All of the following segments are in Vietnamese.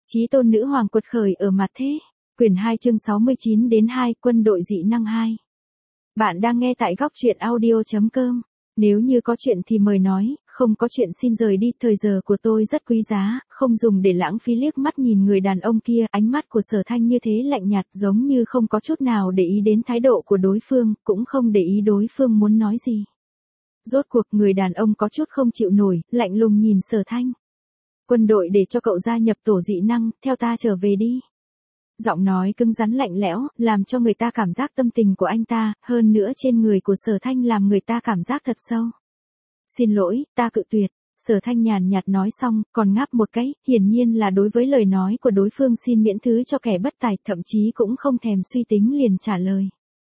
Chí tôn nữ hoàng quật khởi ở mặt thế. Quyển 2 chương 69 đến 2 quân đội dị năng 2. Bạn đang nghe tại góc truyện audio.com. Nếu như có chuyện thì mời nói, không có chuyện xin rời đi. Thời giờ của tôi rất quý giá, không dùng để lãng phí. Liếc mắt nhìn người đàn ông kia, ánh mắt của Sở Thanh như thế lạnh nhạt, giống như không có chút nào để ý đến thái độ của đối phương, cũng không để ý đối phương muốn nói gì. Rốt cuộc người đàn ông có chút không chịu nổi, lạnh lùng nhìn Sở Thanh. Quân đội để cho cậu gia nhập tổ dị năng, theo ta trở về đi. Giọng nói cứng rắn lạnh lẽo, làm cho người ta cảm giác tâm tình của anh ta, hơn nữa trên người của Sở Thanh làm người ta cảm giác thật sâu. Xin lỗi, ta cự tuyệt. Sở Thanh nhàn nhạt nói xong, còn ngáp một cái, hiển nhiên là đối với lời nói của đối phương xin miễn thứ cho kẻ bất tài, thậm chí cũng không thèm suy tính liền trả lời.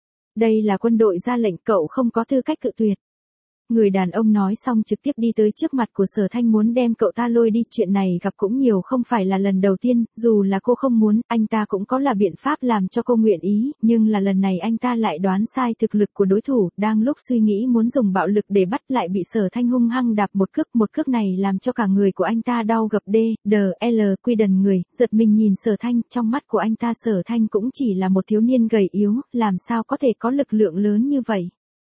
Đây là quân đội ra lệnh, cậu không có tư cách cự tuyệt. Người đàn ông nói xong trực tiếp đi tới trước mặt của Sở Thanh muốn đem cậu ta lôi đi. Chuyện này gặp cũng nhiều, không phải là lần đầu tiên, dù là cô không muốn, anh ta cũng có là biện pháp làm cho cô nguyện ý, nhưng là lần này anh ta lại đoán sai thực lực của đối thủ, đang lúc suy nghĩ muốn dùng bạo lực để bắt lại bị Sở Thanh hung hăng đạp một cước này làm cho cả người của anh ta đau gập quy đần người, giật mình nhìn Sở Thanh, trong mắt của anh ta Sở Thanh cũng chỉ là một thiếu niên gầy yếu, làm sao có thể có lực lượng lớn như vậy.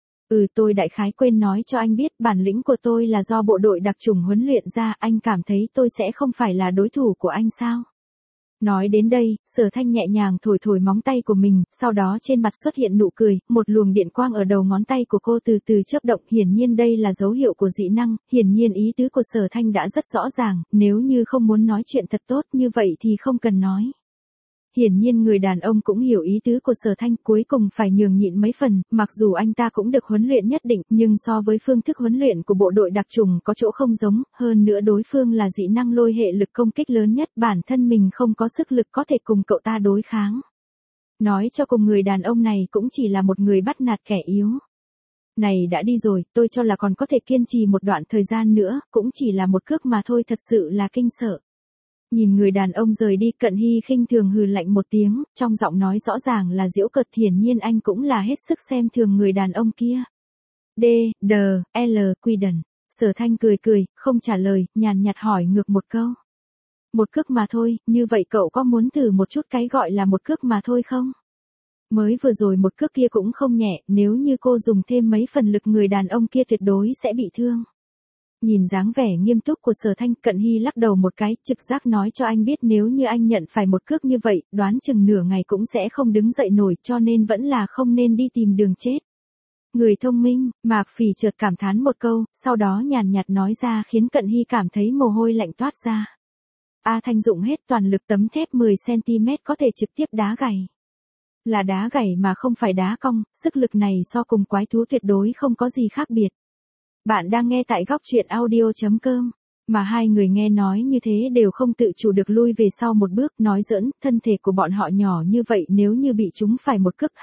Tôi đại khái quên nói cho anh biết, bản lĩnh của tôi là do bộ đội đặc chủng huấn luyện ra, anh cảm thấy tôi sẽ không phải là đối thủ của anh sao? Nói đến đây, Sở Thanh nhẹ nhàng thổi móng tay của mình, sau đó trên mặt xuất hiện nụ cười, một luồng điện quang ở đầu ngón tay của cô từ từ chớp động, hiển nhiên đây là dấu hiệu của dị năng, hiển nhiên ý tứ của Sở Thanh đã rất rõ ràng, nếu như không muốn nói chuyện thật tốt như vậy thì không cần nói. Hiển nhiên người đàn ông cũng hiểu ý tứ của Sở Thanh, cuối cùng phải nhường nhịn mấy phần, mặc dù anh ta cũng được huấn luyện nhất định, nhưng so với phương thức huấn luyện của bộ đội đặc chủng có chỗ không giống, hơn nữa đối phương là dị năng lôi hệ lực công kích lớn nhất, bản thân mình không có sức lực có thể cùng cậu ta đối kháng. Nói cho cùng người đàn ông này cũng chỉ là một người bắt nạt kẻ yếu. Này đã đi rồi, tôi cho là còn có thể kiên trì một đoạn thời gian nữa, cũng chỉ là một cước mà thôi, thật sự là kinh sợ. Nhìn người đàn ông rời đi, Cận Hy khinh thường hừ lạnh một tiếng, trong giọng nói rõ ràng là giễu cợt, hiển nhiên anh cũng là hết sức xem thường người đàn ông kia. Quy đần. Sở Thanh cười, không trả lời, nhàn nhạt hỏi ngược một câu. Một cước mà thôi, như vậy cậu có muốn thử một chút cái gọi là một cước mà thôi không? Mới vừa rồi một cước kia cũng không nhẹ, nếu như cô dùng thêm mấy phần lực người đàn ông kia tuyệt đối sẽ bị thương. Nhìn dáng vẻ nghiêm túc của Sở Thanh, Cận Hy lắc đầu một cái, trực giác nói cho anh biết nếu như anh nhận phải một cước như vậy, đoán chừng nửa ngày cũng sẽ không đứng dậy nổi, cho nên vẫn là không nên đi tìm đường chết. Người thông minh, Mạc Phỉ chợt cảm thán một câu, sau đó nhàn nhạt nói ra khiến Cận Hy cảm thấy mồ hôi lạnh toát ra. A Thanh dụng hết toàn lực, tấm thép 10cm có thể trực tiếp đá gãy. Là đá gãy mà không phải đá cong, sức lực này so cùng quái thú tuyệt đối không có gì khác biệt. Bạn đang nghe tại góc truyện audio.com, mà hai người nghe nói như thế đều không tự chủ được lui về sau một bước, nói giỡn, thân thể của bọn họ nhỏ như vậy nếu như bị chúng phải một cước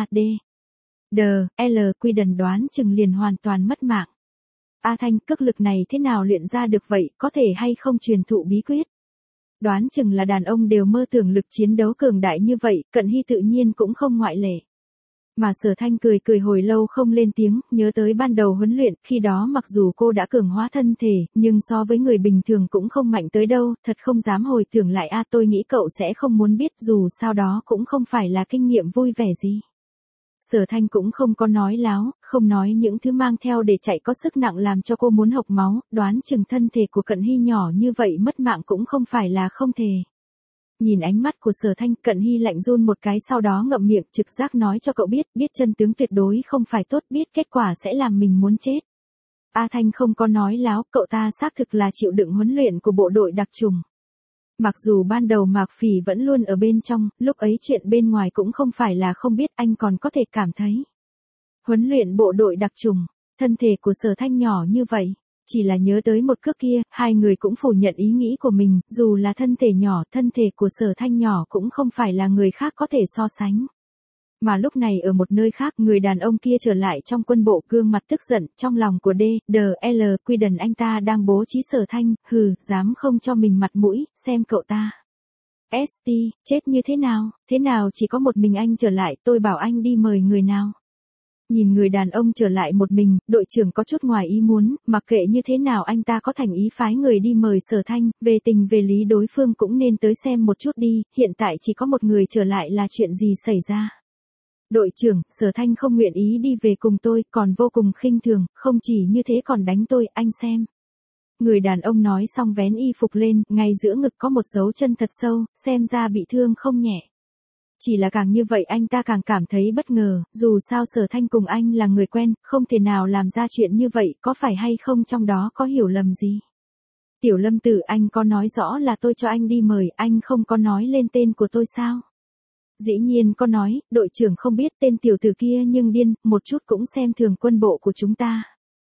quy đần đoán chừng liền hoàn toàn mất mạng. A Thanh, cước lực này thế nào luyện ra được vậy, có thể hay không truyền thụ bí quyết? Đoán chừng là đàn ông đều mơ tưởng lực chiến đấu cường đại như vậy, Cận Hy tự nhiên cũng không ngoại lệ. Mà Sở Thanh cười hồi lâu không lên tiếng, nhớ tới ban đầu huấn luyện, khi đó mặc dù cô đã cường hóa thân thể, nhưng so với người bình thường cũng không mạnh tới đâu, thật không dám hồi tưởng lại. Tôi nghĩ cậu sẽ không muốn biết, dù sao đó cũng không phải là kinh nghiệm vui vẻ gì. Sở Thanh cũng không có nói láo, không nói những thứ mang theo để chạy có sức nặng làm cho cô muốn hộc máu, đoán chừng thân thể của Cận Hy nhỏ như vậy mất mạng cũng không phải là không thể. Nhìn ánh mắt của Sở Thanh, Cận Hy lạnh run một cái, sau đó ngậm miệng, trực giác nói cho cậu biết chân tướng tuyệt đối không phải tốt, biết kết quả sẽ làm mình muốn chết. A Thanh không có nói láo, cậu ta xác thực là chịu đựng huấn luyện của bộ đội đặc chủng. Mặc dù ban đầu Mạc Phỉ vẫn luôn ở bên trong, lúc ấy chuyện bên ngoài cũng không phải là không biết, anh còn có thể cảm thấy. Huấn luyện bộ đội đặc chủng, thân thể của Sở Thanh nhỏ như vậy. Chỉ là nhớ tới một cước kia, hai người cũng phủ nhận ý nghĩ của mình, dù là thân thể nhỏ, thân thể của Sở Thanh nhỏ cũng không phải là người khác có thể so sánh. Mà lúc này ở một nơi khác, người đàn ông kia trở lại trong quân bộ, gương mặt tức giận, trong lòng của quy đần anh ta đang bố trí Sở Thanh, dám không cho mình mặt mũi, xem cậu ta. Chết như thế nào chỉ có một mình anh trở lại, tôi bảo anh đi mời người nào. Nhìn người đàn ông trở lại một mình, đội trưởng có chút ngoài ý muốn, mặc kệ như thế nào anh ta có thành ý phái người đi mời Sở Thanh, về tình về lý đối phương cũng nên tới xem một chút đi, hiện tại chỉ có một người trở lại là chuyện gì xảy ra. Đội trưởng, Sở Thanh không nguyện ý đi về cùng tôi, còn vô cùng khinh thường, không chỉ như thế còn đánh tôi, anh xem. Người đàn ông nói xong vén y phục lên, ngay giữa ngực có một dấu chân thật sâu, xem ra bị thương không nhẹ. Chỉ là càng như vậy anh ta càng cảm thấy bất ngờ, dù sao Sở Thanh cùng anh là người quen, không thể nào làm ra chuyện như vậy, có phải hay không trong đó có hiểu lầm gì. Tiểu Lâm Tử, anh có nói rõ là tôi cho anh đi mời, anh không có nói lên tên của tôi sao? Dĩ nhiên có nói, đội trưởng không biết tên tiểu tử kia nhưng điên, một chút cũng xem thường quân bộ của chúng ta.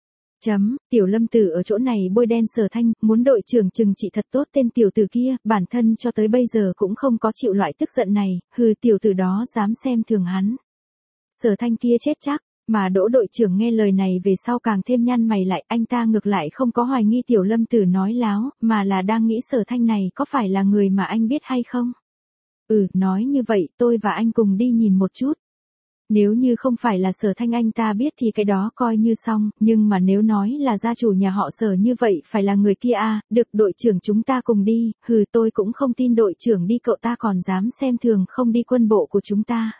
Tiểu Lâm Tử ở chỗ này bôi đen Sở Thanh, muốn đội trưởng trừng trị thật tốt tên tiểu tử kia, bản thân cho tới bây giờ cũng không có chịu loại tức giận này, hừ tiểu tử đó dám xem thường hắn. Sở Thanh kia chết chắc, mà Đỗ đội trưởng nghe lời này về sau càng thêm nhăn mày lại, anh ta ngược lại không có hoài nghi Tiểu Lâm Tử nói láo, mà là đang nghĩ Sở Thanh này có phải là người mà anh biết hay không. Nói như vậy, tôi và anh cùng đi nhìn một chút. Nếu như không phải là Sở Thanh anh ta biết thì cái đó coi như xong, nhưng mà nếu nói là gia chủ nhà họ Sở như vậy phải là người kia à, được đội trưởng chúng ta cùng đi, tôi cũng không tin đội trưởng đi cậu ta còn dám xem thường không đi quân bộ của chúng ta.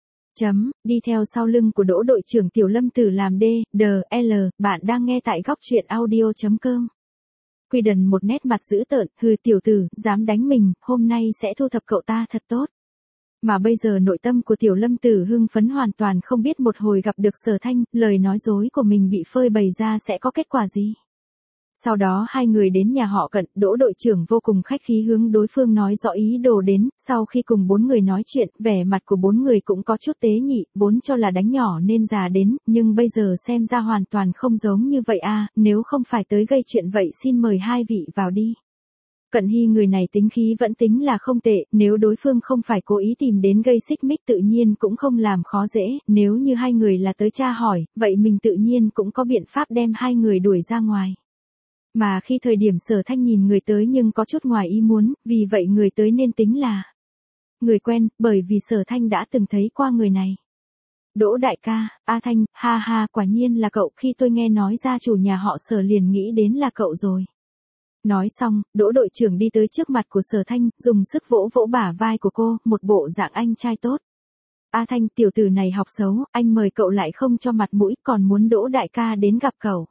Đi theo sau lưng của Đỗ đội trưởng Tiểu Lâm Tử làm D.L. Bạn đang nghe tại góc truyện audio.com. Quy Đần một nét mặt dữ tợn, tiểu tử, dám đánh mình, hôm nay sẽ thu thập cậu ta thật tốt. Mà bây giờ nội tâm của Tiểu Lâm Tử hưng phấn hoàn toàn không biết một hồi gặp được Sở Thanh, lời nói dối của mình bị phơi bày ra sẽ có kết quả gì. Sau đó hai người đến nhà họ Cận, Đỗ đội trưởng vô cùng khách khí hướng đối phương nói rõ ý đồ đến, sau khi cùng bốn người nói chuyện, vẻ mặt của bốn người cũng có chút tế nhị, vốn cho là đánh nhỏ nên già đến, nhưng bây giờ xem ra hoàn toàn không giống như vậy à, nếu không phải tới gây chuyện vậy xin mời hai vị vào đi. Cận Hy người này tính khí vẫn tính là không tệ, nếu đối phương không phải cố ý tìm đến gây xích mích tự nhiên cũng không làm khó dễ, nếu như hai người là tới tra hỏi, vậy mình tự nhiên cũng có biện pháp đem hai người đuổi ra ngoài. Mà khi thời điểm Sở Thanh nhìn người tới nhưng có chút ngoài ý muốn, vì vậy người tới nên tính là người quen, bởi vì Sở Thanh đã từng thấy qua người này. Đỗ đại ca, A Thanh, ha ha, quả nhiên là cậu, khi tôi nghe nói gia chủ nhà họ Sở liền nghĩ đến là cậu rồi. Nói xong, Đỗ đội trưởng đi tới trước mặt của Sở Thanh, dùng sức vỗ vỗ bả vai của cô, một bộ dạng anh trai tốt. A Thanh, tiểu tử này học xấu, anh mời cậu lại không cho mặt mũi, còn muốn Đỗ đại ca đến gặp cậu.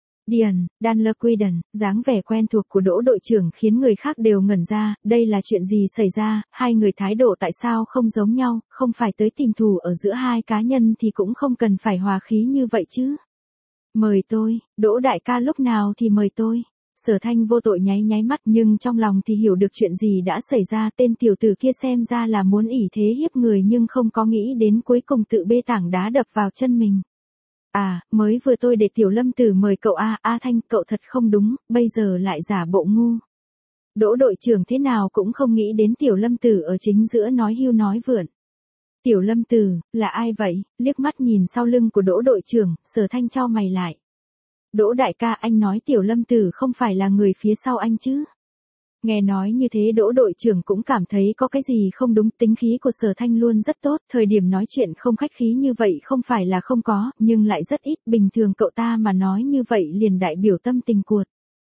Danler Quy Đần, dáng vẻ quen thuộc của Đỗ đội trưởng khiến người khác đều ngẩn ra, đây là chuyện gì xảy ra, hai người thái độ tại sao không giống nhau, không phải tới tìm thù ở giữa hai cá nhân thì cũng không cần phải hòa khí như vậy chứ. Mời tôi, Đỗ đại ca lúc nào thì mời tôi. Sở Thanh vô tội nháy nháy mắt nhưng trong lòng thì hiểu được chuyện gì đã xảy ra, tên tiểu tử kia xem ra là muốn ỷ thế hiếp người nhưng không có nghĩ đến cuối cùng tự bê tảng đá đập vào chân mình. À, mới vừa tôi để Tiểu Lâm Tử mời cậu A Thanh, cậu thật không đúng, bây giờ lại giả bộ ngu. Đỗ đội trưởng thế nào cũng không nghĩ đến Tiểu Lâm Tử ở chính giữa nói hưu nói vượn. Tiểu Lâm Tử, là ai vậy? Liếc mắt nhìn sau lưng của Đỗ đội trưởng, Sở Thanh chau mày lại. Đỗ đại ca, anh nói Tiểu Lâm Tử không phải là người phía sau anh chứ? Nghe nói như thế Đỗ đội trưởng cũng cảm thấy có cái gì không đúng, tính khí của Sở Thanh luôn rất tốt, thời điểm nói chuyện không khách khí như vậy không phải là không có, nhưng lại rất ít, bình thường cậu ta mà nói như vậy liền đại biểu tâm tình cuột.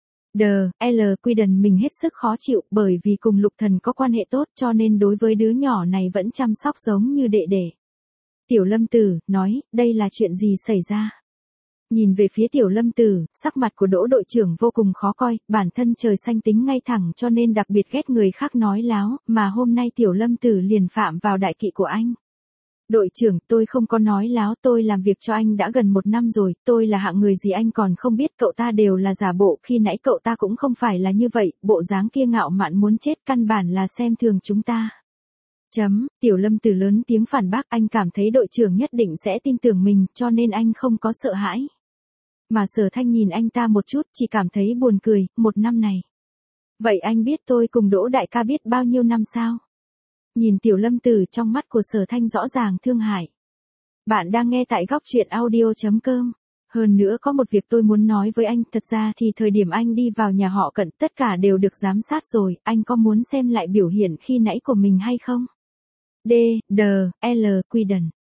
Quy Đần mình hết sức khó chịu, bởi vì cùng Lục Thần có quan hệ tốt cho nên đối với đứa nhỏ này vẫn chăm sóc giống như đệ đệ. Tiểu Lâm Tử, nói, đây là chuyện gì xảy ra? Nhìn về phía Tiểu Lâm Tử, sắc mặt của Đỗ đội trưởng vô cùng khó coi, bản thân trời xanh tính ngay thẳng cho nên đặc biệt ghét người khác nói láo, mà hôm nay Tiểu Lâm Tử liền phạm vào đại kỵ của anh. Đội trưởng, tôi không có nói láo, tôi làm việc cho anh đã gần 1 năm rồi, tôi là hạng người gì anh còn không biết, cậu ta đều là giả bộ, khi nãy cậu ta cũng không phải là như vậy, bộ dáng kia ngạo mạn muốn chết, căn bản là xem thường chúng ta. Tiểu Lâm Tử lớn tiếng phản bác, anh cảm thấy đội trưởng nhất định sẽ tin tưởng mình, cho nên anh không có sợ hãi. Mà Sở Thanh nhìn anh ta một chút, chỉ cảm thấy buồn cười, 1 năm này. Vậy anh biết tôi cùng Đỗ đại ca biết bao nhiêu năm sao? Nhìn Tiểu Lâm Tử trong mắt của Sở Thanh rõ ràng thương hại. Bạn đang nghe tại góc truyện audio.com. Hơn nữa có một việc tôi muốn nói với anh, thật ra thì thời điểm anh đi vào nhà họ Cận tất cả đều được giám sát rồi, anh có muốn xem lại biểu hiện khi nãy của mình hay không? Quy Đần.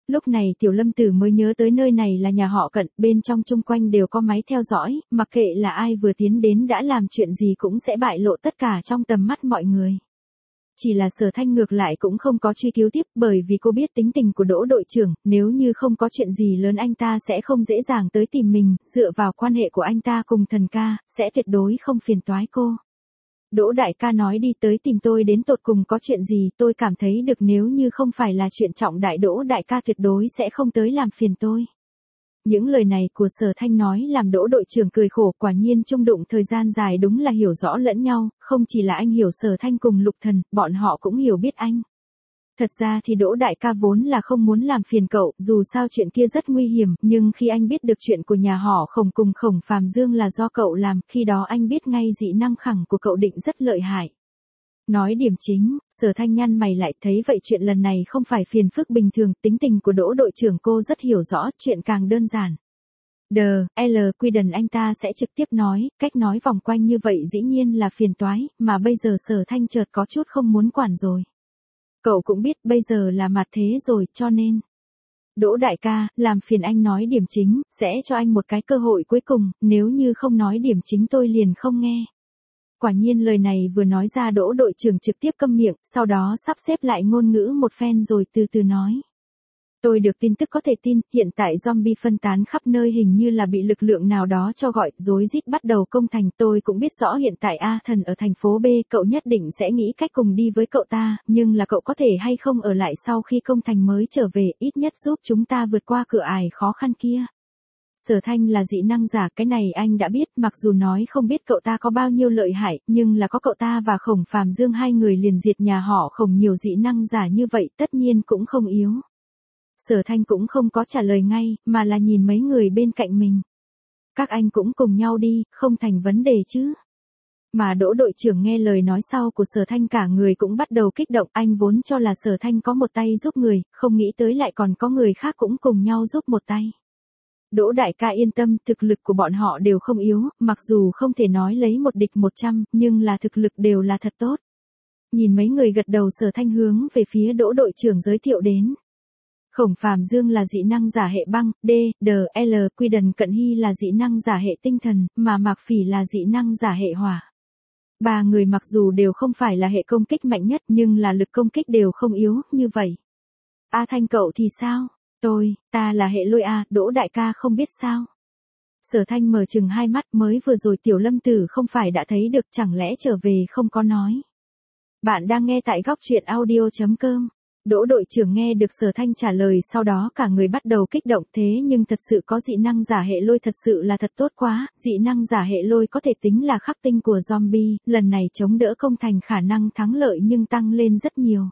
Lúc này Tiểu Lâm Tử mới nhớ tới nơi này là nhà họ Cận, bên trong chung quanh đều có máy theo dõi, mặc kệ là ai vừa tiến đến đã làm chuyện gì cũng sẽ bại lộ tất cả trong tầm mắt mọi người. Chỉ là Sở Thanh ngược lại cũng không có truy cứu tiếp, bởi vì cô biết tính tình của Đỗ đội trưởng, nếu như không có chuyện gì lớn anh ta sẽ không dễ dàng tới tìm mình, dựa vào quan hệ của anh ta cùng Thần ca, sẽ tuyệt đối không phiền toái cô. Đỗ đại ca nói đi tới tìm tôi đến tột cùng có chuyện gì, tôi cảm thấy được nếu như không phải là chuyện trọng đại Đỗ đại ca tuyệt đối sẽ không tới làm phiền tôi. Những lời này của Sở Thanh nói làm Đỗ đội trưởng cười khổ, quả nhiên chung đụng thời gian dài đúng là hiểu rõ lẫn nhau, không chỉ là anh hiểu Sở Thanh cùng Lục Thần, bọn họ cũng hiểu biết anh. Thật ra thì Đỗ đại ca vốn là không muốn làm phiền cậu, dù sao chuyện kia rất nguy hiểm, nhưng khi anh biết được chuyện của nhà họ Khổng cùng Khổng Phàm Dương là do cậu làm, khi đó anh biết ngay dị năng khẳng của cậu định rất lợi hại. Nói điểm chính, Sở Thanh nhăn mày lại, thấy vậy chuyện lần này không phải phiền phức bình thường, tính tình của Đỗ đội trưởng cô rất hiểu rõ, chuyện càng đơn giản. Quy đần anh ta sẽ trực tiếp nói, cách nói vòng quanh như vậy dĩ nhiên là phiền toái, mà bây giờ Sở Thanh chợt có chút không muốn quản rồi. Cậu cũng biết bây giờ là mặt thế rồi, cho nên. Đỗ đại ca, làm phiền anh nói điểm chính, sẽ cho anh một cái cơ hội cuối cùng, nếu như không nói điểm chính tôi liền không nghe. Quả nhiên lời này vừa nói ra Đỗ đội trưởng trực tiếp câm miệng, sau đó sắp xếp lại ngôn ngữ một phen rồi từ từ nói. Tôi được tin tức có thể tin, hiện tại zombie phân tán khắp nơi, hình như là bị lực lượng nào đó cho gọi, rối rít bắt đầu công thành. Tôi cũng biết rõ hiện tại A Thần ở thành phố B, cậu nhất định sẽ nghĩ cách cùng đi với cậu ta, nhưng là cậu có thể hay không ở lại sau khi công thành mới trở về, ít nhất giúp chúng ta vượt qua cửa ải khó khăn kia. Sở Thanh là dị năng giả, cái này anh đã biết, mặc dù nói không biết cậu ta có bao nhiêu lợi hại, nhưng là có cậu ta và Khổng Phàm Dương hai người liền diệt nhà họ Khổng nhiều dị năng giả như vậy, tất nhiên cũng không yếu. Sở Thanh cũng không có trả lời ngay, mà là nhìn mấy người bên cạnh mình. Các anh cũng cùng nhau đi, không thành vấn đề chứ. Mà Đỗ đội trưởng nghe lời nói sau của Sở Thanh cả người cũng bắt đầu kích động, anh vốn cho là Sở Thanh có một tay giúp người, không nghĩ tới lại còn có người khác cũng cùng nhau giúp một tay. Đỗ đại ca yên tâm, thực lực của bọn họ đều không yếu, mặc dù không thể nói lấy một địch 100, nhưng là thực lực đều là thật tốt. Nhìn mấy người gật đầu, Sở Thanh hướng về phía Đỗ đội trưởng giới thiệu đến. Khổng Phàm Dương là dị năng giả hệ băng, Quy đần Cận Hy là dị năng giả hệ tinh thần, mà Mạc Phỉ là dị năng giả hệ hỏa. Ba người mặc dù đều không phải là hệ công kích mạnh nhất nhưng là lực công kích đều không yếu, như vậy. A Thanh cậu thì sao? Ta là hệ lôi A, Đỗ đại ca không biết sao? Sở Thanh mở chừng hai mắt, mới vừa rồi Tiểu Lâm Tử không phải đã thấy được, chẳng lẽ trở về không có nói. Bạn đang nghe tại góc truyện audio.com. Đỗ đội trưởng nghe được Sở Thanh trả lời, sau đó cả người bắt đầu kích động, thế nhưng thật sự có dị năng giả hệ lôi thật sự là thật tốt quá, dị năng giả hệ lôi có thể tính là khắc tinh của zombie, lần này chống đỡ công thành khả năng thắng lợi nhưng tăng lên rất nhiều.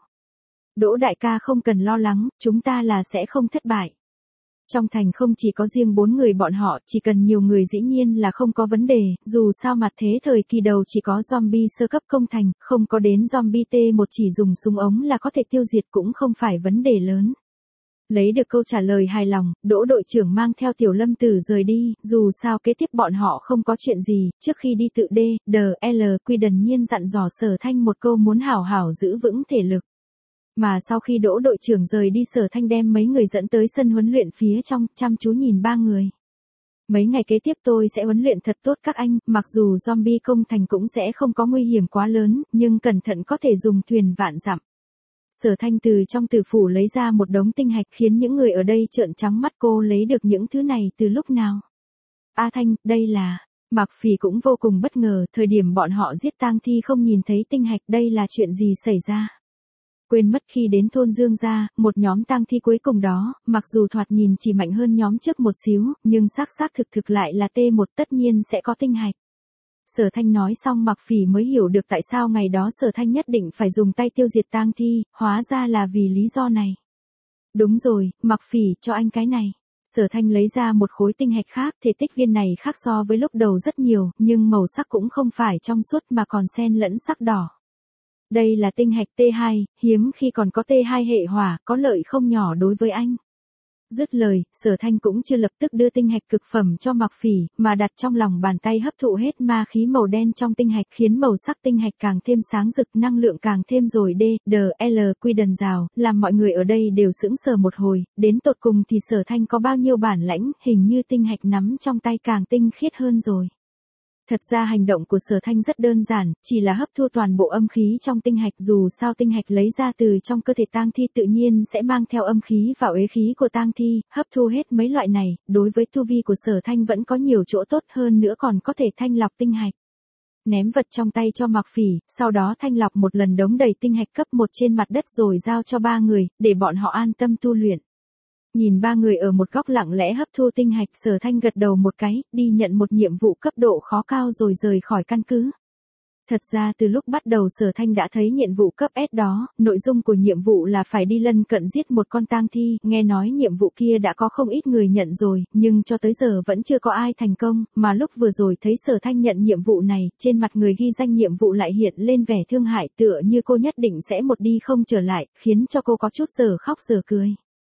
Đỗ đại ca không cần lo lắng, chúng ta là sẽ không thất bại. Trong thành không chỉ có riêng 4 người bọn họ, chỉ cần nhiều người dĩ nhiên là không có vấn đề, dù sao mặt thế thời kỳ đầu chỉ có zombie sơ cấp công thành, không có đến zombie T1 chỉ dùng súng ống là có thể tiêu diệt cũng không phải vấn đề lớn. Lấy được câu trả lời hài lòng, Đỗ đội trưởng mang theo Tiểu Lâm Tử rời đi, dù sao kế tiếp bọn họ không có chuyện gì, trước khi đi tự Quy đần nhiên dặn dò Sở Thanh một câu muốn hảo hảo giữ vững thể lực. Mà sau khi Đỗ đội trưởng rời đi, Sở Thanh đem mấy người dẫn tới sân huấn luyện phía trong, chăm chú nhìn ba người. Mấy ngày kế tiếp tôi sẽ huấn luyện thật tốt các anh, mặc dù zombie công thành cũng sẽ không có nguy hiểm quá lớn, nhưng cẩn thận có thể dùng thuyền vạn dặm. Sở Thanh từ trong tử phủ lấy ra một đống tinh hạch, khiến những người ở đây trợn trắng mắt, cô lấy được những thứ này từ lúc nào? A Thanh, đây là... Mạc Phỉ cũng vô cùng bất ngờ, thời điểm bọn họ giết tang thi không nhìn thấy tinh hạch, đây là chuyện gì xảy ra? Quên mất khi đến thôn Dương gia, một nhóm tang thi cuối cùng đó, mặc dù thoạt nhìn chỉ mạnh hơn nhóm trước một xíu, nhưng xác thực lại là T1, tất nhiên sẽ có tinh hạch. Sở Thanh nói xong Mạc Phỉ mới hiểu được tại sao ngày đó Sở Thanh nhất định phải dùng tay tiêu diệt tang thi, hóa ra là vì lý do này. Đúng rồi, Mạc Phỉ, cho anh cái này. Sở Thanh lấy ra một khối tinh hạch khác, thể tích viên này khác so với lúc đầu rất nhiều, nhưng màu sắc cũng không phải trong suốt mà còn xen lẫn sắc đỏ. Đây là tinh hạch T2, hiếm khi còn có T2 hệ hỏa, có lợi không nhỏ đối với anh. Dứt lời, Sở Thanh cũng chưa lập tức đưa tinh hạch cực phẩm cho Mạc Phỉ, mà đặt trong lòng bàn tay hấp thụ hết ma khí màu đen trong tinh hạch, khiến màu sắc tinh hạch càng thêm sáng rực, năng lượng càng thêm rồi quy đần rào, làm mọi người ở đây đều sững sờ một hồi, đến tột cùng thì Sở Thanh có bao nhiêu bản lãnh, hình như tinh hạch nắm trong tay càng tinh khiết hơn rồi. Thật ra hành động của Sở Thanh rất đơn giản, chỉ là hấp thu toàn bộ âm khí trong tinh hạch, dù sao tinh hạch lấy ra từ trong cơ thể tang thi tự nhiên sẽ mang theo âm khí và uế khí của tang thi, hấp thu hết mấy loại này, đối với tu vi của Sở Thanh vẫn có nhiều chỗ tốt hơn nữa, còn có thể thanh lọc tinh hạch. Ném vật trong tay cho Mạc Phỉ, sau đó thanh lọc một lần đống đầy tinh hạch cấp 1 trên mặt đất rồi giao cho 3 người, để bọn họ an tâm tu luyện. Nhìn 3 người ở một góc lặng lẽ hấp thu tinh hạch, Sở Thanh gật đầu một cái, đi nhận một nhiệm vụ cấp độ khó cao rồi rời khỏi căn cứ. Thật ra từ lúc bắt đầu Sở Thanh đã thấy nhiệm vụ cấp S đó, nội dung của nhiệm vụ là phải đi lân cận giết một con tang thi, nghe nói nhiệm vụ kia đã có không ít người nhận rồi, nhưng cho tới giờ vẫn chưa có ai thành công, mà lúc vừa rồi thấy Sở Thanh nhận nhiệm vụ này, trên mặt người ghi danh nhiệm vụ lại hiện lên vẻ thương hại, tựa như cô nhất định sẽ một đi không trở lại, khiến cho cô có chút giờ khóc giờ cười.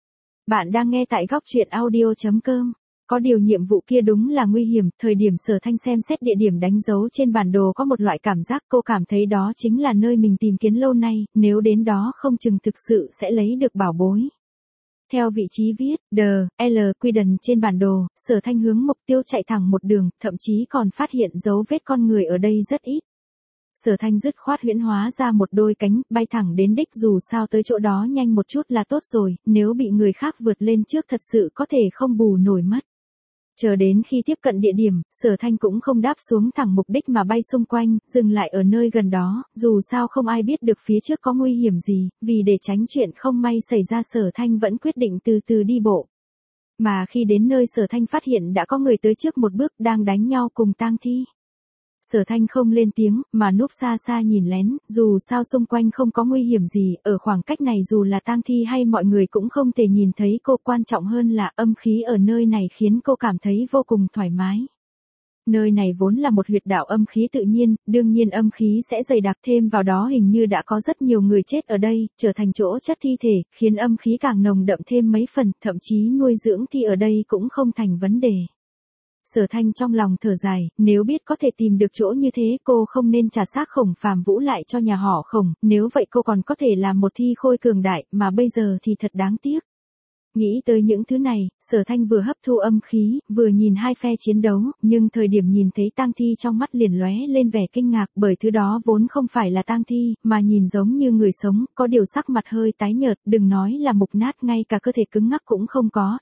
Bạn đang nghe tại góc truyện audio.com. Có điều nhiệm vụ kia đúng là nguy hiểm, thời điểm Sở Thanh xem xét địa điểm đánh dấu trên bản đồ có một loại cảm giác, cô cảm thấy đó chính là nơi mình tìm kiếm lâu nay, nếu đến đó không chừng thực sự sẽ lấy được bảo bối. Theo vị trí viết, quy đần trên bản đồ, Sở Thanh hướng mục tiêu chạy thẳng một đường, thậm chí còn phát hiện dấu vết con người ở đây rất ít. Sở Thanh dứt khoát huyễn hóa ra một đôi cánh, bay thẳng đến đích, dù sao tới chỗ đó nhanh một chút là tốt rồi, nếu bị người khác vượt lên trước thật sự có thể không bù nổi mất. Chờ đến khi tiếp cận địa điểm, Sở Thanh cũng không đáp xuống thẳng mục đích mà bay xung quanh, dừng lại ở nơi gần đó, dù sao không ai biết được phía trước có nguy hiểm gì, vì để tránh chuyện không may xảy ra Sở Thanh vẫn quyết định từ từ đi bộ. Mà khi đến nơi Sở Thanh phát hiện đã có người tới trước một bước đang đánh nhau cùng tang thi. Sở Thanh không lên tiếng, mà núp xa xa nhìn lén, dù sao xung quanh không có nguy hiểm gì, ở khoảng cách này dù là tang thi hay mọi người cũng không thể nhìn thấy cô, quan trọng hơn là âm khí ở nơi này khiến cô cảm thấy vô cùng thoải mái. Nơi này vốn là một huyệt đạo âm khí tự nhiên, đương nhiên âm khí sẽ dày đặc, thêm vào đó hình như đã có rất nhiều người chết ở đây, trở thành chỗ chất thi thể, khiến âm khí càng nồng đậm thêm mấy phần, thậm chí nuôi dưỡng thi ở đây cũng không thành vấn đề. Sở Thanh trong lòng thở dài, nếu biết có thể tìm được chỗ như thế cô không nên trả xác Khổng Phàm Vũ lại cho nhà họ Khổng, nếu vậy cô còn có thể làm một thi khôi cường đại, mà bây giờ thì thật đáng tiếc. Nghĩ tới những thứ này, Sở Thanh vừa hấp thu âm khí, vừa nhìn hai phe chiến đấu, nhưng thời điểm nhìn thấy tang thi trong mắt liền lóe lên vẻ kinh ngạc, bởi thứ đó vốn không phải là tang thi, mà nhìn giống như người sống, có điều sắc mặt hơi tái nhợt, đừng nói là mục nát, ngay cả cơ thể cứng ngắc cũng không có.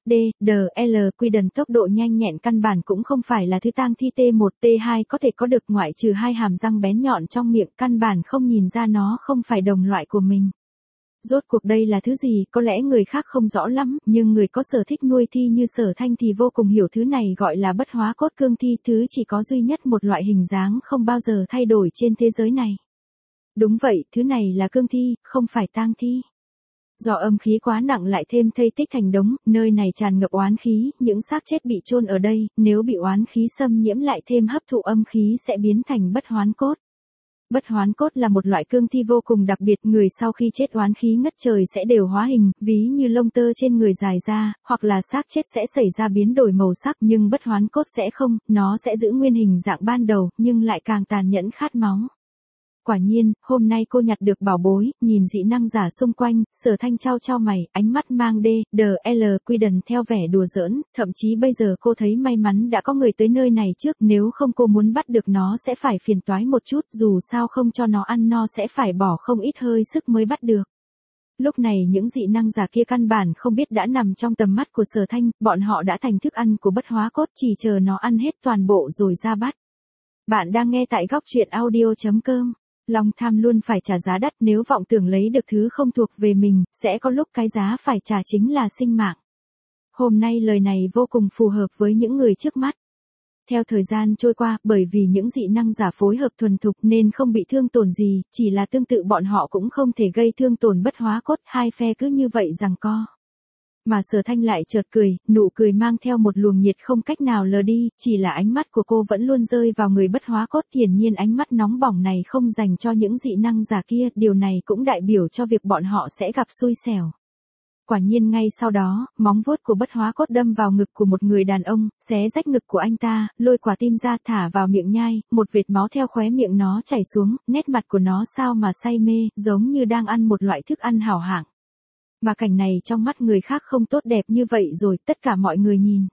Quy đần tốc độ nhanh nhẹn căn bản cũng không phải là thứ tang thi T1, T2 có thể có được, ngoại trừ hai hàm răng bén nhọn trong miệng, căn bản không nhìn ra nó không phải đồng loại của mình. Rốt cuộc đây là thứ gì, có lẽ người khác không rõ lắm, nhưng người có sở thích nuôi thi như Sở Thanh thì vô cùng hiểu, thứ này gọi là bất hóa cốt cương thi, thứ chỉ có duy nhất một loại hình dáng không bao giờ thay đổi trên thế giới này. Đúng vậy, thứ này là cương thi, không phải tang thi. Do âm khí quá nặng lại thêm thây tích thành đống, nơi này tràn ngập oán khí, những xác chết bị chôn ở đây, nếu bị oán khí xâm nhiễm lại thêm hấp thụ âm khí sẽ biến thành bất hoán cốt. Bất hoán cốt là một loại cương thi vô cùng đặc biệt, người sau khi chết oán khí ngất trời sẽ đều hóa hình, ví như lông tơ trên người dài ra, hoặc là xác chết sẽ xảy ra biến đổi màu sắc, nhưng bất hoán cốt sẽ không, nó sẽ giữ nguyên hình dạng ban đầu, nhưng lại càng tàn nhẫn khát máu. Quả nhiên, hôm nay cô nhặt được bảo bối, nhìn dị năng giả xung quanh, Sở Thanh chau mày, ánh mắt mang quy đần theo vẻ đùa giỡn, thậm chí bây giờ cô thấy may mắn đã có người tới nơi này trước, nếu không cô muốn bắt được nó sẽ phải phiền toái một chút, dù sao không cho nó ăn no sẽ phải bỏ không ít hơi sức mới bắt được. Lúc này những dị năng giả kia căn bản không biết đã nằm trong tầm mắt của Sở Thanh, bọn họ đã thành thức ăn của bất hóa cốt, chỉ chờ nó ăn hết toàn bộ rồi ra bắt. Bạn đang nghe tại góc truyện audio.com. Lòng tham luôn phải trả giá đắt, nếu vọng tưởng lấy được thứ không thuộc về mình, sẽ có lúc cái giá phải trả chính là sinh mạng. Hôm nay lời này vô cùng phù hợp với những người trước mắt. Theo thời gian trôi qua, bởi vì những dị năng giả phối hợp thuần thục nên không bị thương tổn gì, chỉ là tương tự bọn họ cũng không thể gây thương tổn bất hóa cốt, hai phe cứ như vậy giằng co. Mà Sở Thanh lại chợt cười, nụ cười mang theo một luồng nhiệt không cách nào lờ đi, chỉ là ánh mắt của cô vẫn luôn rơi vào người bất hóa cốt, hiển nhiên ánh mắt nóng bỏng này không dành cho những dị năng giả kia, điều này cũng đại biểu cho việc bọn họ sẽ gặp xui xẻo. Quả nhiên ngay sau đó, móng vuốt của bất hóa cốt đâm vào ngực của một người đàn ông, xé rách ngực của anh ta, lôi quả tim ra thả vào miệng nhai, một vệt máu theo khóe miệng nó chảy xuống, nét mặt của nó sao mà say mê, giống như đang ăn một loại thức ăn hảo hạng. Mà cảnh này trong mắt người khác không tốt đẹp như vậy rồi, tất cả mọi người nhìn.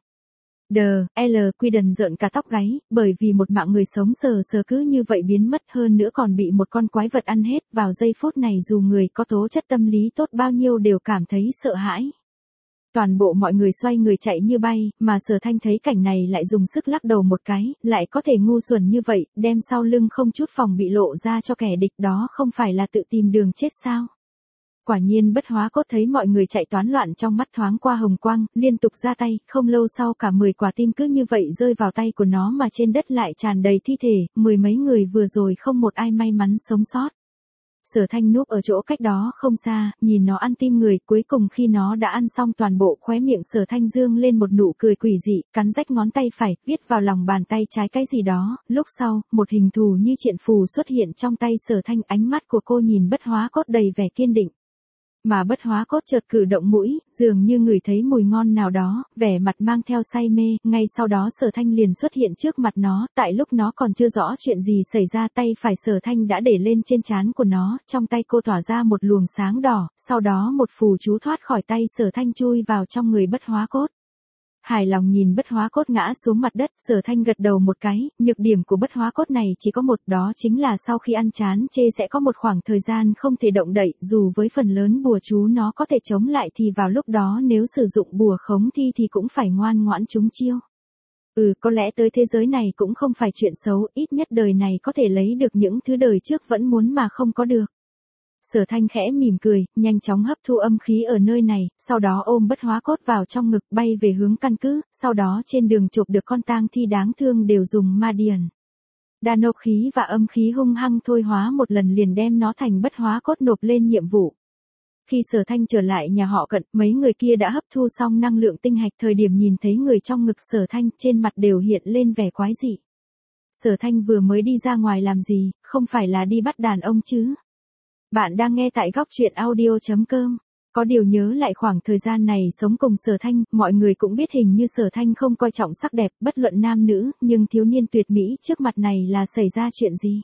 Quiden rợn cả tóc gáy, bởi vì một mạng người sống sờ sờ cứ như vậy biến mất, hơn nữa còn bị một con quái vật ăn hết, vào giây phút này dù người có tố chất tâm lý tốt bao nhiêu đều cảm thấy sợ hãi. Toàn bộ mọi người xoay người chạy như bay, mà Sở Thanh thấy cảnh này lại dùng sức lắc đầu một cái, lại có thể ngu xuẩn như vậy, đem sau lưng không chút phòng bị lộ ra cho kẻ địch, đó không phải là tự tìm đường chết sao? Quả nhiên bất hóa cốt thấy mọi người chạy toán loạn, trong mắt thoáng qua hồng quang, liên tục ra tay, không lâu sau cả 10 quả tim cứ như vậy rơi vào tay của nó, mà trên đất lại tràn đầy thi thể, 10 mấy người vừa rồi không một ai may mắn sống sót. Sở Thanh núp ở chỗ cách đó không xa, nhìn nó ăn tim người, cuối cùng khi nó đã ăn xong toàn bộ, khóe miệng Sở Thanh dương lên một nụ cười quỷ dị, cắn rách ngón tay phải, viết vào lòng bàn tay trái cái gì đó, lúc sau, một hình thù như triện phù xuất hiện trong tay Sở Thanh, ánh mắt của cô nhìn bất hóa cốt đầy vẻ kiên định. Mà bất hóa cốt chợt cử động mũi, dường như ngửi thấy mùi ngon nào đó, vẻ mặt mang theo say mê, ngay sau đó Sở Thanh liền xuất hiện trước mặt nó, tại lúc nó còn chưa rõ chuyện gì xảy ra, tay phải Sở Thanh đã để lên trên trán của nó, trong tay cô tỏa ra một luồng sáng đỏ, sau đó một phù chú thoát khỏi tay Sở Thanh chui vào trong người bất hóa cốt. Hài lòng nhìn bất hóa cốt ngã xuống mặt đất, Sở Thanh gật đầu một cái, nhược điểm của bất hóa cốt này chỉ có một, đó chính là sau khi ăn chán chê sẽ có một khoảng thời gian không thể động đậy, dù với phần lớn bùa chú nó có thể chống lại thì vào lúc đó nếu sử dụng bùa khống thi thì cũng phải ngoan ngoãn trúng chiêu. Có lẽ tới thế giới này cũng không phải chuyện xấu, ít nhất đời này có thể lấy được những thứ đời trước vẫn muốn mà không có được. Sở Thanh khẽ mỉm cười, nhanh chóng hấp thu âm khí ở nơi này, sau đó ôm bất hóa cốt vào trong ngực, bay về hướng căn cứ, sau đó trên đường chộp được con tang thi đáng thương đều dùng ma điền đan nộ khí và âm khí hung hăng thôi hóa một lần, liền đem nó thành bất hóa cốt nộp lên nhiệm vụ. Khi Sở Thanh trở lại nhà họ Cận, mấy người kia đã hấp thu xong năng lượng tinh hạch, thời điểm nhìn thấy người trong ngực Sở Thanh, trên mặt đều hiện lên vẻ quái dị. Sở Thanh vừa mới đi ra ngoài làm gì, không phải là đi bắt đàn ông chứ? Bạn đang nghe tại góc truyện audio.com. Có điều nhớ lại khoảng thời gian này sống cùng Sở Thanh, mọi người cũng biết hình như Sở Thanh không coi trọng sắc đẹp, bất luận nam nữ, nhưng thiếu niên tuyệt mỹ trước mặt này là xảy ra chuyện gì?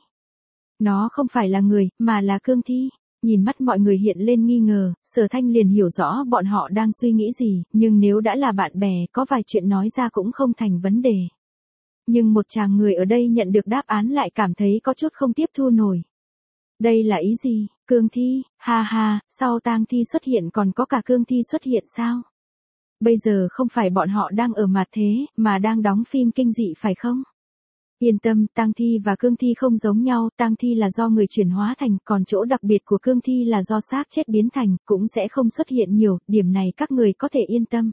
Nó không phải là người, mà là cương thi. Nhìn mắt mọi người hiện lên nghi ngờ, Sở Thanh liền hiểu rõ bọn họ đang suy nghĩ gì, nhưng nếu đã là bạn bè, có vài chuyện nói ra cũng không thành vấn đề. Nhưng một chàng người ở đây nhận được đáp án lại cảm thấy có chút không tiếp thu nổi. Đây là ý gì? Cương thi, ha ha, sau tang thi xuất hiện còn có cả cương thi xuất hiện sao? Bây giờ không phải bọn họ đang ở mặt thế, mà đang đóng phim kinh dị phải không? Yên tâm, tang thi và cương thi không giống nhau, tang thi là do người chuyển hóa thành, còn chỗ đặc biệt của cương thi là do xác chết biến thành, cũng sẽ không xuất hiện nhiều, điểm này các người có thể yên tâm.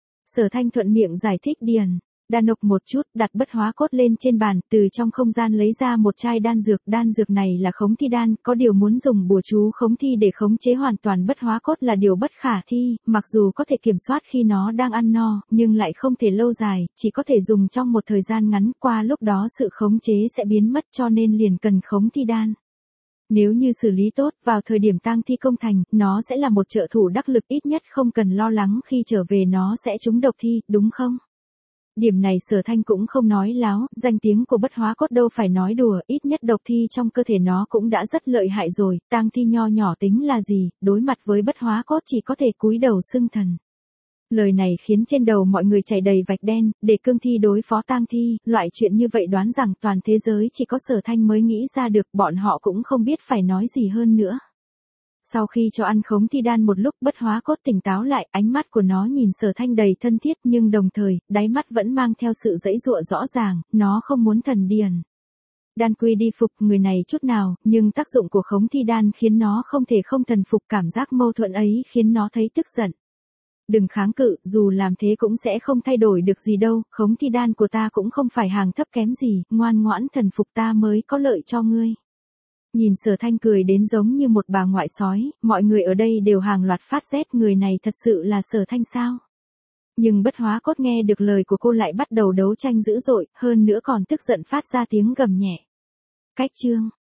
Sở Thanh thuận miệng giải thích điền. Đan nộc một chút, đặt bất hóa cốt lên trên bàn, từ trong không gian lấy ra một chai đan dược này là khống thi đan, có điều muốn dùng bùa chú khống thi để khống chế hoàn toàn bất hóa cốt là điều bất khả thi, mặc dù có thể kiểm soát khi nó đang ăn no, nhưng lại không thể lâu dài, chỉ có thể dùng trong một thời gian ngắn, qua lúc đó sự khống chế sẽ biến mất, cho nên liền cần khống thi đan. Nếu như xử lý tốt, vào thời điểm tang thi công thành, nó sẽ là một trợ thủ đắc lực, ít nhất không cần lo lắng khi trở về nó sẽ trúng độc thi, đúng không? Điểm này Sở Thanh cũng không nói láo, danh tiếng của bất hóa cốt đâu phải nói đùa, ít nhất độc thi trong cơ thể nó cũng đã rất lợi hại rồi, tang thi nho nhỏ tính là gì, đối mặt với bất hóa cốt chỉ có thể cúi đầu xưng thần. Lời này khiến trên đầu mọi người chảy đầy vạch đen, để cương thi đối phó tang thi, loại chuyện như vậy đoán rằng toàn thế giới chỉ có Sở Thanh mới nghĩ ra được, bọn họ cũng không biết phải nói gì hơn nữa. Sau khi cho ăn khống thi đan một lúc, bất hóa cốt tỉnh táo lại, ánh mắt của nó nhìn Sở Thanh đầy thân thiết, nhưng đồng thời, đáy mắt vẫn mang theo sự giãy giụa rõ ràng, nó không muốn thần điền đan quy đi phục người này chút nào, nhưng tác dụng của khống thi đan khiến nó không thể không thần phục, cảm giác mâu thuẫn ấy khiến nó thấy tức giận. Đừng kháng cự, dù làm thế cũng sẽ không thay đổi được gì đâu, khống thi đan của ta cũng không phải hàng thấp kém gì, ngoan ngoãn thần phục ta mới có lợi cho ngươi. Nhìn Sở Thanh cười đến giống như một bà ngoại sói, mọi người ở đây đều hàng loạt phát rét, người này thật sự là Sở Thanh sao? Nhưng bất hóa cốt nghe được lời của cô lại bắt đầu đấu tranh dữ dội, hơn nữa còn tức giận phát ra tiếng gầm nhẹ. Cách chương